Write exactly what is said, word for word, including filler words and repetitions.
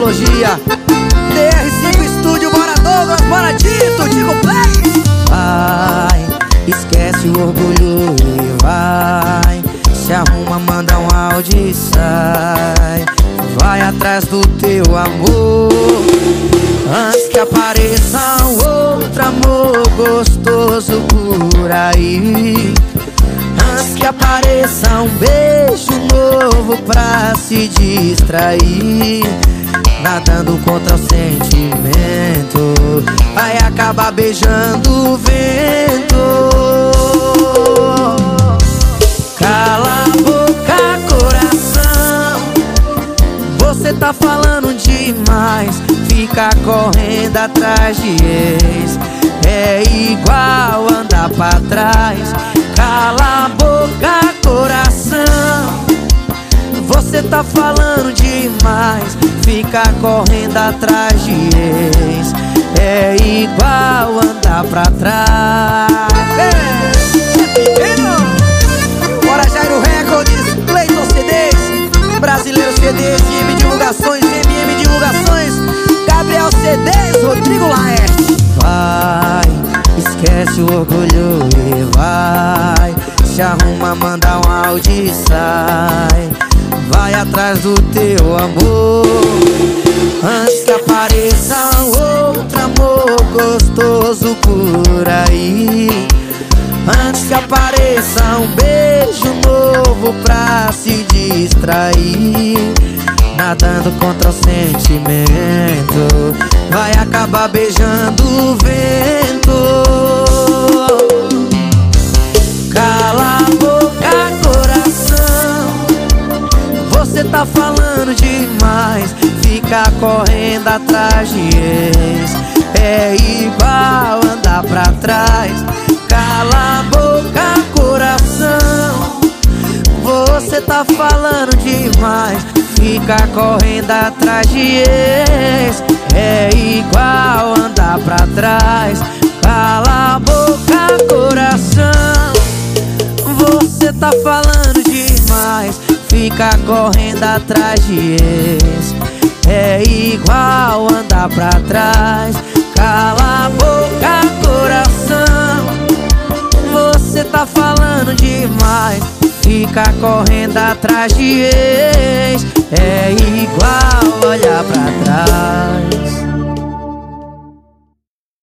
tecnologia. D R cinco Estúdio, bora Douglas, bora Tito, Tigo Play. Vai, esquece o orgulho e vai. Se arruma, manda um áudio e sai. Vai atrás do teu amor, antes que apareça um outro amor gostoso por aí. Antes que apareça um beijo novo pra se distrair. Nadando contra o sentimento, vai acabar beijando o vento. Cala a boca, coração, você tá falando demais. Fica correndo atrás de ex, é igual andar pra trás. Cala a boca, coração, você tá falando demais. Fica correndo atrás de ex, é igual andar pra trás. Bora Jairo Records, Cleiton C Ds, Brasileiro C Ds, M Divulgações, M M Divulgações, Gabriel C Ds, Rodrigo Laerte. Vai, esquece o orgulho e vai. Se arruma, manda um áudio e sai. Vai atrás do teu amor, antes que apareça um outro amor gostoso por aí. Antes que apareça um beijo novo pra se distrair. Nadando contra o sentimento, vai acabar beijando o vento. Cala a boca, coração, você tá falando demais. Fica correndo atrás de ex, é igual andar pra trás. Cala a boca, coração, você tá falando demais. Fica correndo atrás de ex, é igual andar pra trás. Cala a boca, coração, você tá falando demais. Fica correndo atrás de ex, é igual andar pra trás. Cala a boca, coração, você tá falando demais. Fica correndo atrás de ex, é igual olhar pra trás.